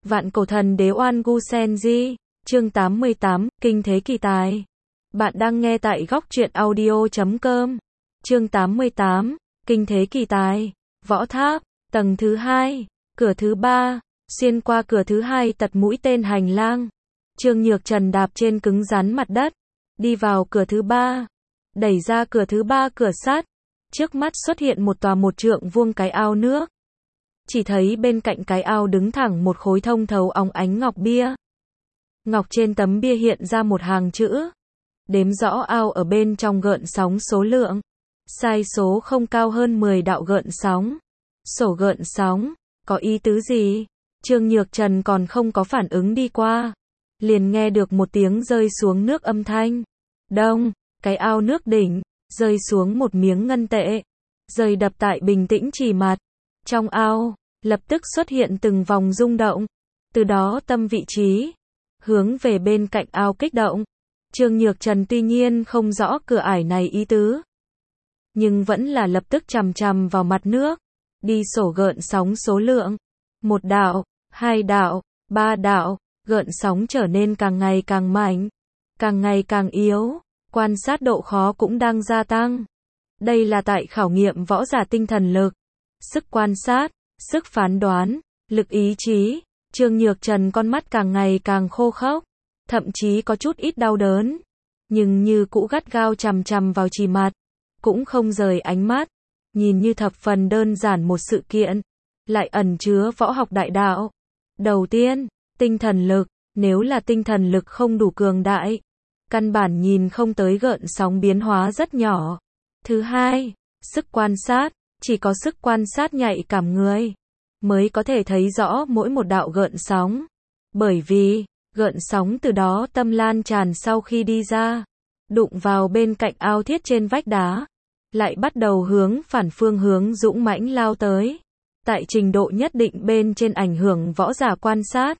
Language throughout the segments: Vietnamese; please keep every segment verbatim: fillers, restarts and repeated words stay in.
Vạn cổ thần đế Oan Gu Sen Di, chương tám mươi tám, Kinh thế kỳ tài. Bạn đang nghe tại góc truyện audio chấm com. Chương tám mươi tám, Kinh thế kỳ tài. Võ tháp, tầng thứ hai, cửa thứ ba, xuyên qua cửa thứ hai tật mũi tên hành lang. Trương Nhược Trần đạp trên cứng rắn mặt đất, đi vào cửa thứ ba, đẩy ra cửa thứ ba cửa sắt. Trước mắt xuất hiện một tòa một trượng vuông cái ao nước. Chỉ thấy bên cạnh cái ao đứng thẳng một khối thông thấu óng ánh ngọc bia. Ngọc trên tấm bia hiện ra một hàng chữ. Đếm rõ ao ở bên trong gợn sóng số lượng. Sai số không cao hơn mười đạo gợn sóng. Sổ gợn sóng, có ý tứ gì? Trương Nhược Trần còn không có phản ứng đi qua. Liền nghe được một tiếng rơi xuống nước âm thanh. Đông, cái ao nước đỉnh, rơi xuống một miếng ngân tệ. Rơi đập tại bình tĩnh chỉ mặt. Trong ao, lập tức xuất hiện từng vòng rung động. Từ đó tâm vị trí, hướng về bên cạnh ao kích động. Trương Nhược Trần tuy nhiên không rõ cửa ải này ý tứ, nhưng vẫn là lập tức chằm chằm vào mặt nước. Đi sổ gợn sóng số lượng. Một đạo, hai đạo, ba đạo, gợn sóng trở nên càng ngày càng mạnh, càng ngày càng yếu. Quan sát độ khó cũng đang gia tăng. Đây là tại khảo nghiệm võ giả tinh thần lực, sức quan sát, sức phán đoán, lực ý chí. Trương Nhược Trần con mắt càng ngày càng khô khốc, thậm chí có chút ít đau đớn, nhưng như cũ gắt gao chằm chằm vào chỉ mặt, cũng không rời ánh mắt. Nhìn như thập phần đơn giản một sự kiện, lại ẩn chứa võ học đại đạo. Đầu tiên, tinh thần lực, nếu là tinh thần lực không đủ cường đại, căn bản nhìn không tới gợn sóng biến hóa rất nhỏ. Thứ hai, sức quan sát, chỉ có sức quan sát nhạy cảm người mới có thể thấy rõ mỗi một đạo gợn sóng. Bởi vì, gợn sóng từ đó tâm lan tràn sau khi đi ra, đụng vào bên cạnh ao thiết trên vách đá, lại bắt đầu hướng phản phương hướng dũng mãnh lao tới. Tại trình độ nhất định bên trên ảnh hưởng võ giả quan sát.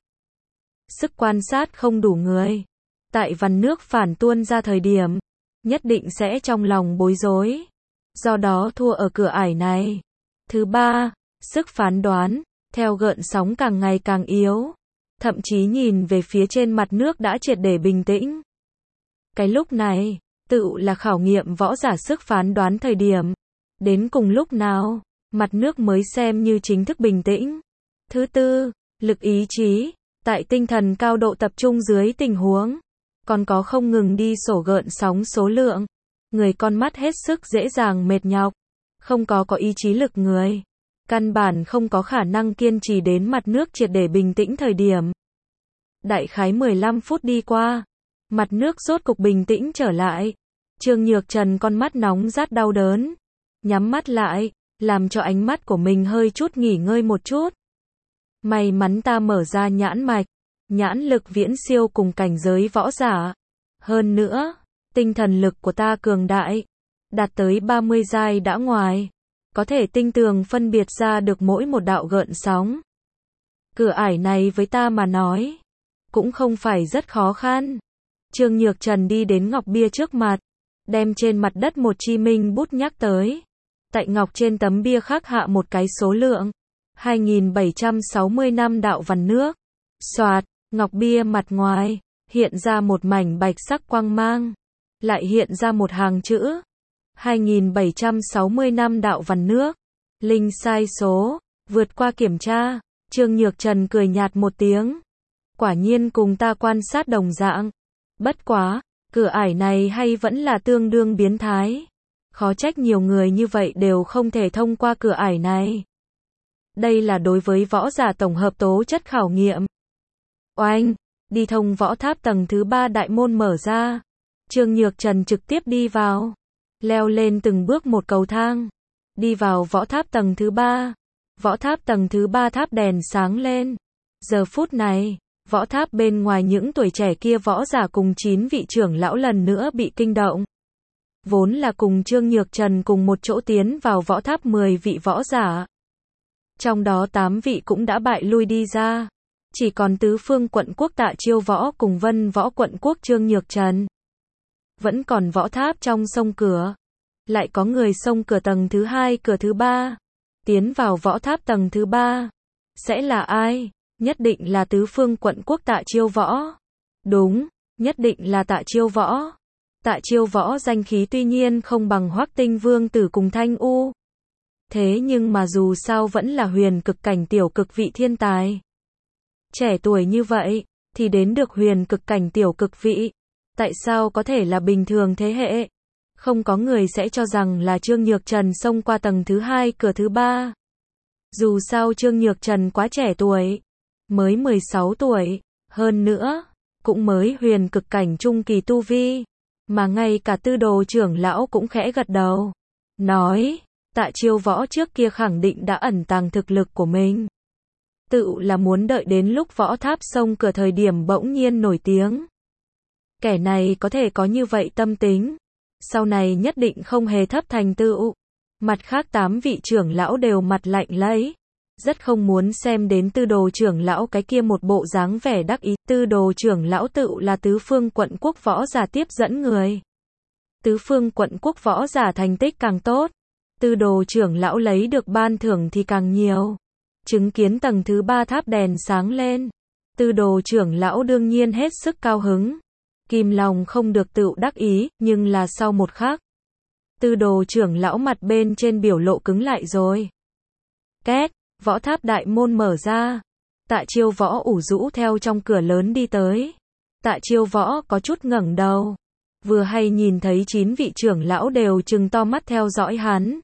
Sức quan sát không đủ người, tại vằn nước phản tuôn ra thời điểm, nhất định sẽ trong lòng bối rối. Do đó thua ở cửa ải này. Thứ ba, sức phán đoán, theo gợn sóng càng ngày càng yếu, thậm chí nhìn về phía trên mặt nước đã triệt để bình tĩnh. Cái lúc này, tự là khảo nghiệm võ giả sức phán đoán thời điểm. Đến cùng lúc nào, mặt nước mới xem như chính thức bình tĩnh. Thứ tư, lực ý chí, tại tinh thần cao độ tập trung dưới tình huống, còn có không ngừng đi sổ gợn sóng số lượng. Người con mắt hết sức dễ dàng mệt nhọc, không có có ý chí lực người, căn bản không có khả năng kiên trì đến mặt nước triệt để bình tĩnh thời điểm. Đại khái mười lăm phút đi qua, mặt nước rốt cục bình tĩnh trở lại. Trương Nhược Trần con mắt nóng rát đau đớn, nhắm mắt lại, làm cho ánh mắt của mình hơi chút nghỉ ngơi một chút. May mắn ta mở ra nhãn mạch, nhãn lực viễn siêu cùng cảnh giới võ giả. Hơn nữa, tinh thần lực của ta cường đại, đạt tới ba mươi giai đã ngoài, có thể tinh tường phân biệt ra được mỗi một đạo gợn sóng. Cửa ải này với ta mà nói, cũng không phải rất khó khăn. Trương Nhược Trần đi đến ngọc bia trước mặt, đem trên mặt đất một chi minh bút nhắc tới. Tại ngọc trên tấm bia khắc hạ một cái số lượng, hai nghìn bảy trăm sáu mươi lăm đạo vằn nước. Soạt, ngọc bia mặt ngoài, hiện ra một mảnh bạch sắc quang mang. Lại hiện ra một hàng chữ. hai nghìn bảy trăm sáu mươi lăm đạo vằn nước. Linh sai số, vượt qua kiểm tra. Trương Nhược Trần cười nhạt một tiếng. Quả nhiên cùng ta quan sát đồng dạng. Bất quá, cửa ải này hay vẫn là tương đương biến thái. Khó trách nhiều người như vậy đều không thể thông qua cửa ải này. Đây là đối với võ giả tổng hợp tố chất khảo nghiệm. Oanh, đi thông võ tháp tầng thứ ba đại môn mở ra. Trương Nhược Trần trực tiếp đi vào, leo lên từng bước một cầu thang, đi vào võ tháp tầng thứ ba. Võ tháp tầng thứ ba tháp đèn sáng lên. Giờ phút này, võ tháp bên ngoài những tuổi trẻ kia võ giả cùng chín vị trưởng lão lần nữa bị kinh động. Vốn là cùng Trương Nhược Trần cùng một chỗ tiến vào võ tháp mười vị võ giả. Trong đó tám vị cũng đã bại lui đi ra. Chỉ còn tứ phương quận quốc Tạ Chiêu Võ cùng Vân Võ quận quốc Trương Nhược Trần. Vẫn còn võ tháp trong sông cửa. Lại có người xông cửa tầng thứ hai cửa thứ ba. Tiến vào võ tháp tầng thứ ba. Sẽ là ai? Nhất định là tứ phương quận quốc Tạ Chiêu Võ. Đúng, nhất định là Tạ Chiêu Võ. Tạ Chiêu Võ danh khí tuy nhiên không bằng Hoắc Tinh Vương tử cùng Thanh U. Thế nhưng mà dù sao vẫn là huyền cực cảnh tiểu cực vị thiên tài. Trẻ tuổi như vậy, thì đến được huyền cực cảnh tiểu cực vị. Tại sao có thể là bình thường thế hệ? Không có người sẽ cho rằng là Trương Nhược Trần xông qua tầng thứ hai cửa thứ ba. Dù sao Trương Nhược Trần quá trẻ tuổi. Mới mười sáu tuổi. Hơn nữa, cũng mới huyền cực cảnh trung kỳ tu vi. Mà ngay cả Tư Đồ trưởng lão cũng khẽ gật đầu. Nói, Tạ Chiêu Võ trước kia khẳng định đã ẩn tàng thực lực của mình. Tự là muốn đợi đến lúc Võ Tháp xông cửa thời điểm bỗng nhiên nổi tiếng. Kẻ này có thể có như vậy tâm tính. Sau này nhất định không hề thấp thành tựu. Mặt khác tám vị trưởng lão đều mặt lạnh lấy. Rất không muốn xem đến Tư Đồ trưởng lão cái kia một bộ dáng vẻ đắc ý. Tư Đồ trưởng lão tự là tứ phương quận quốc võ giả tiếp dẫn người. Tứ phương quận quốc võ giả thành tích càng tốt. Tư Đồ trưởng lão lấy được ban thưởng thì càng nhiều. Chứng kiến tầng thứ ba tháp đèn sáng lên. Tư Đồ trưởng lão đương nhiên hết sức cao hứng. Kìm lòng không được tự đắc ý, nhưng là sau một khắc. Tư Đồ trưởng lão mặt bên trên biểu lộ cứng lại rồi. Két, võ tháp đại môn mở ra. Tạ Chiêu Võ ủ rũ theo trong cửa lớn đi tới. Tạ Chiêu Võ có chút ngẩng đầu. Vừa hay nhìn thấy chín vị trưởng lão đều trừng to mắt theo dõi hắn.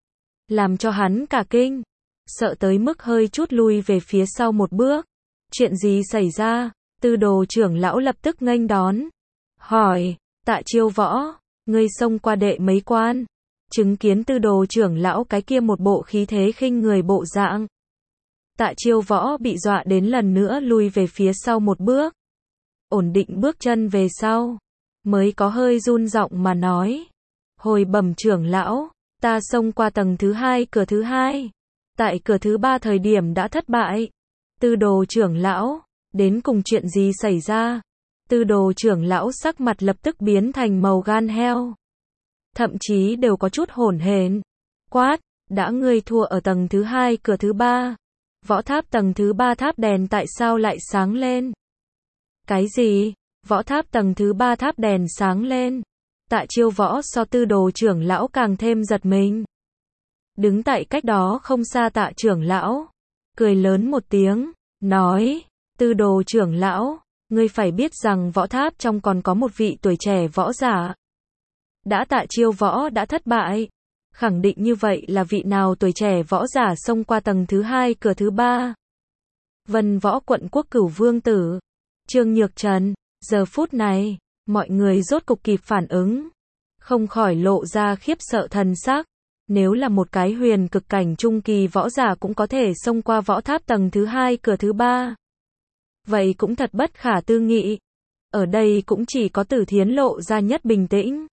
Làm cho hắn cả kinh. Sợ tới mức hơi chút lui về phía sau một bước. Chuyện gì xảy ra? Tư Đồ trưởng lão lập tức nghênh đón. Hỏi, Tạ Chiêu Võ, ngươi xông qua đệ mấy quan? Chứng kiến Tư Đồ trưởng lão cái kia một bộ khí thế khinh người bộ dạng. Tạ Chiêu Võ bị dọa đến lần nữa lui về phía sau một bước. Ổn định bước chân về sau. Mới có hơi run giọng mà nói. Hồi bẩm trưởng lão, ta xông qua tầng thứ hai cửa thứ hai. Tại cửa thứ ba thời điểm đã thất bại. Tư Đồ trưởng lão, đến cùng chuyện gì xảy ra? Tư Đồ trưởng lão sắc mặt lập tức biến thành màu gan heo. Thậm chí đều có chút hỗn hển. Quát, đã ngươi thua ở tầng thứ hai cửa thứ ba. Võ tháp tầng thứ ba tháp đèn tại sao lại sáng lên? Cái gì? Võ tháp tầng thứ ba tháp đèn sáng lên. Tạ Chiêu Võ so Tư Đồ trưởng lão càng thêm giật mình. Đứng tại cách đó không xa Tạ trưởng lão. Cười lớn một tiếng, nói, Tư Đồ trưởng lão, ngươi phải biết rằng võ tháp trong còn có một vị tuổi trẻ võ giả. Đã Tạ Chiêu Võ đã thất bại. Khẳng định như vậy là vị nào tuổi trẻ võ giả xông qua tầng thứ hai cửa thứ ba. Vân Võ quận quốc cửu vương tử. Trương Nhược Trần. Giờ phút này, mọi người rốt cục kịp phản ứng. Không khỏi lộ ra khiếp sợ thần sắc. Nếu là một cái huyền cực cảnh trung kỳ võ giả cũng có thể xông qua võ tháp tầng thứ hai cửa thứ ba. Vậy cũng thật bất khả tư nghị. Ở đây cũng chỉ có Tử Thiến lộ ra nhất bình tĩnh.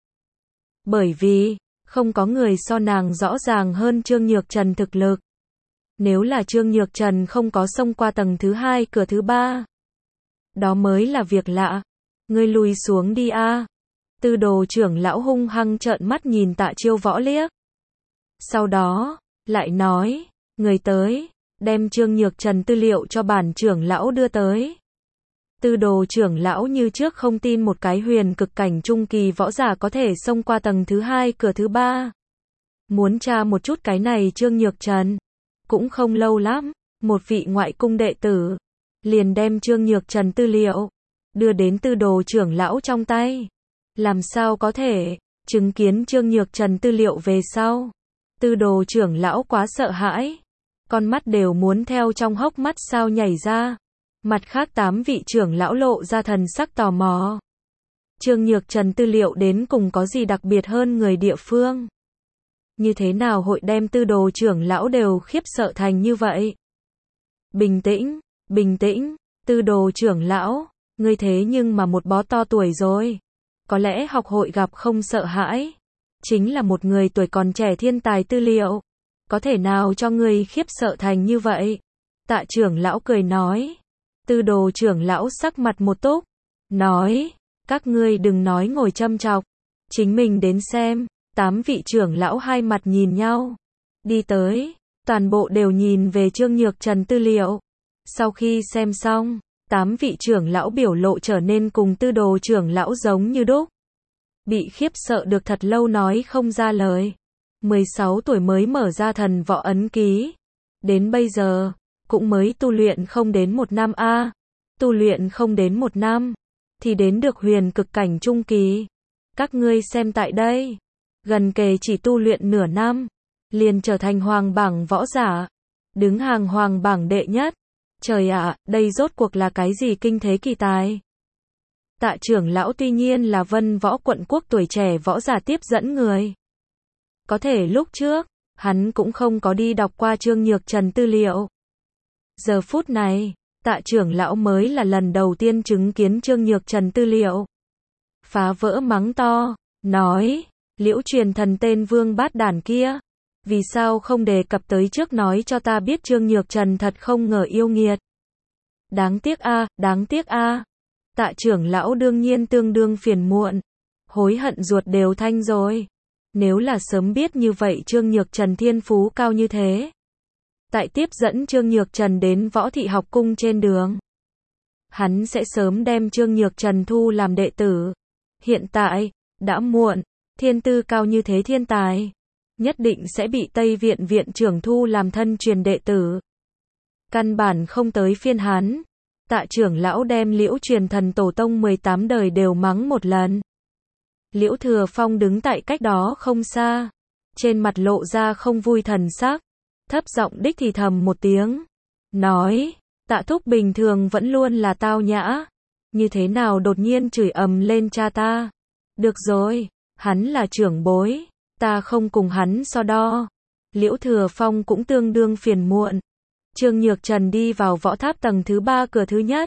Bởi vì, không có người so nàng rõ ràng hơn Trương Nhược Trần thực lực. Nếu là Trương Nhược Trần không có xông qua tầng thứ hai cửa thứ ba. Đó mới là việc lạ. Ngươi lùi xuống đi a. Tư Đồ trưởng lão hung hăng trợn mắt nhìn Tạ Chiêu Võ liếc. Sau đó, lại nói, người tới, đem Trương Nhược Trần tư liệu cho bản trưởng lão đưa tới. Tư Đồ trưởng lão như trước không tin một cái huyền cực cảnh trung kỳ võ giả có thể xông qua tầng thứ hai cửa thứ ba. Muốn tra một chút cái này Trương Nhược Trần. Cũng không lâu lắm, một vị ngoại cung đệ tử, liền đem Trương Nhược Trần tư liệu, đưa đến Tư Đồ trưởng lão trong tay. Làm sao có thể, chứng kiến Trương Nhược Trần tư liệu về sau. Tư Đồ trưởng lão quá sợ hãi. Con mắt đều muốn theo trong hốc mắt sao nhảy ra. Mặt khác tám vị trưởng lão lộ ra thần sắc tò mò. Trương Nhược Trần tư liệu đến cùng có gì đặc biệt hơn người địa phương? Như thế nào hội đem Tư Đồ trưởng lão đều khiếp sợ thành như vậy? Bình tĩnh, bình tĩnh, Tư Đồ trưởng lão, ngươi thế nhưng mà một bó to tuổi rồi. Có lẽ học hội gặp không sợ hãi. Chính là một người tuổi còn trẻ thiên tài tư liệu. Có thể nào cho ngươi khiếp sợ thành như vậy? Tạ trưởng lão cười nói. Tư Đồ trưởng lão sắc mặt một túc. Nói, các ngươi đừng nói ngồi châm chọc. Chính mình đến xem. Tám vị trưởng lão hai mặt nhìn nhau. Đi tới. Toàn bộ đều nhìn về Trương Nhược Trần tư liệu. Sau khi xem xong, tám vị trưởng lão biểu lộ trở nên cùng Tư Đồ trưởng lão giống như đúc. Bị khiếp sợ được thật lâu nói không ra lời. mười sáu tuổi mới mở ra thần võ ấn ký. Đến bây giờ, cũng mới tu luyện không đến một năm a à, tu luyện không đến một năm, thì đến được huyền cực cảnh trung kỳ. Các ngươi xem tại đây, gần kề chỉ tu luyện nửa năm, liền trở thành hoàng bảng võ giả, đứng hàng hoàng bảng đệ nhất. Trời ạ, à, đây rốt cuộc là cái gì kinh thế kỳ tài? Tạ trưởng lão tuy nhiên là Vân Võ quận quốc tuổi trẻ võ giả tiếp dẫn người. Có thể lúc trước, hắn cũng không có đi đọc qua Trương Nhược Trần tư liệu. Giờ phút này, Tạ trưởng lão mới là lần đầu tiên chứng kiến Trương Nhược Trần tư liệu. Phá vỡ mắng to, nói, Liễu Truyền Thần tên vương bát đản kia, vì sao không đề cập tới trước nói cho ta biết Trương Nhược Trần thật không ngờ yêu nghiệt. Đáng tiếc a, à, đáng tiếc a. À. Tạ trưởng lão đương nhiên tương đương phiền muộn, hối hận ruột đều thanh rồi. Nếu là sớm biết như vậy Trương Nhược Trần thiên phú cao như thế. Tại tiếp dẫn Trương Nhược Trần đến Võ Thị học cung trên đường, hắn sẽ sớm đem Trương Nhược Trần thu làm đệ tử. Hiện tại, đã muộn, thiên tư cao như thế thiên tài, nhất định sẽ bị Tây Viện viện trưởng thu làm thân truyền đệ tử. Căn bản không tới phiên hắn. Tạ trưởng lão đem Liễu Truyền Thần tổ tông mười tám đời đều mắng một lần. Liễu Thừa Phong đứng tại cách đó không xa, trên mặt lộ ra không vui thần sắc, thấp giọng đích thì thầm một tiếng, nói, Tạ thúc bình thường vẫn luôn là tao nhã, như thế nào đột nhiên chửi ầm lên cha ta. Được rồi, hắn là trưởng bối, ta không cùng hắn so đo. Liễu Thừa Phong cũng tương đương phiền muộn. Trương Nhược Trần đi vào võ tháp tầng thứ ba cửa thứ nhất.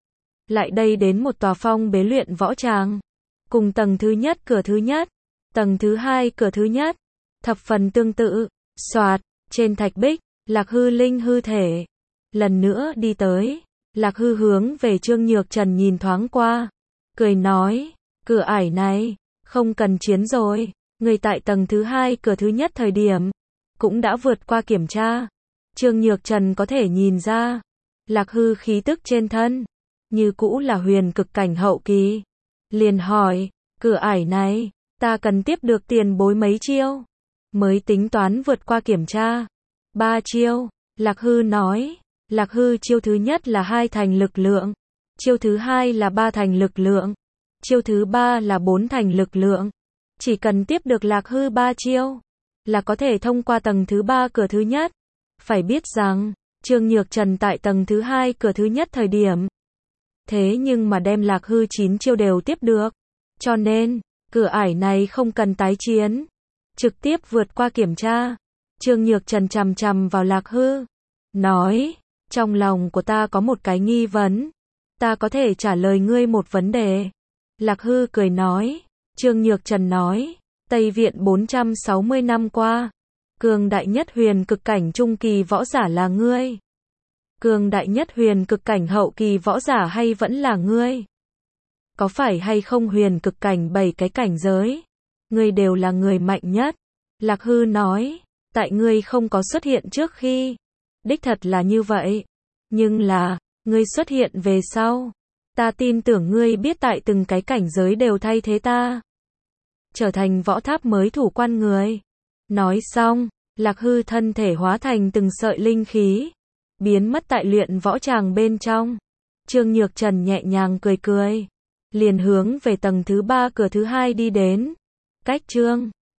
Lại đây đến một tòa phong bế luyện võ tràng. Cùng tầng thứ nhất cửa thứ nhất, tầng thứ hai cửa thứ nhất, thập phần tương tự. Soạt, trên thạch bích, Lạc Hư linh hư thể. Lần nữa đi tới, Lạc Hư hướng về Trương Nhược Trần nhìn thoáng qua, cười nói, cửa ải này, không cần chiến rồi. Người tại tầng thứ hai cửa thứ nhất thời điểm, cũng đã vượt qua kiểm tra. Trương Nhược Trần có thể nhìn ra, Lạc Hư khí tức trên thân, như cũ là huyền cực cảnh hậu kỳ. Liền hỏi, cửa ải này, ta cần tiếp được tiền bối mấy chiêu, mới tính toán vượt qua kiểm tra. Ba chiêu, Lạc Hư nói. Lạc Hư chiêu thứ nhất là hai thành lực lượng, chiêu thứ hai là ba thành lực lượng, chiêu thứ ba là bốn thành lực lượng. Chỉ cần tiếp được Lạc Hư ba chiêu, là có thể thông qua tầng thứ ba cửa thứ nhất. Phải biết rằng, Trương Nhược Trần tại tầng thứ hai cửa thứ nhất thời điểm, thế nhưng mà đem Lạc Hư chín chiêu đều tiếp được. Cho nên, cửa ải này không cần tái chiến, trực tiếp vượt qua kiểm tra. Trương Nhược Trần chằm chằm vào Lạc Hư, nói, trong lòng của ta có một cái nghi vấn, ta có thể trả lời ngươi một vấn đề. Lạc Hư cười nói. Trương Nhược Trần nói, Tây Viện bốn trăm sáu mươi năm qua, cường đại nhất huyền cực cảnh trung kỳ võ giả là ngươi. Cường đại nhất huyền cực cảnh hậu kỳ võ giả hay vẫn là ngươi? Có phải hay không huyền cực cảnh bảy cái cảnh giới, ngươi đều là người mạnh nhất? Lạc Hư nói, tại ngươi không có xuất hiện trước khi, đích thật là như vậy. Nhưng là, ngươi xuất hiện về sau, ta tin tưởng ngươi biết tại từng cái cảnh giới đều thay thế ta, trở thành võ tháp mới thủ quan người. Nói xong, Lạc Hư thân thể hóa thành từng sợi linh khí, biến mất tại luyện võ tràng bên trong. Trương Nhược Trần nhẹ nhàng cười cười, liền hướng về tầng thứ ba cửa thứ hai đi đến. Cách Trương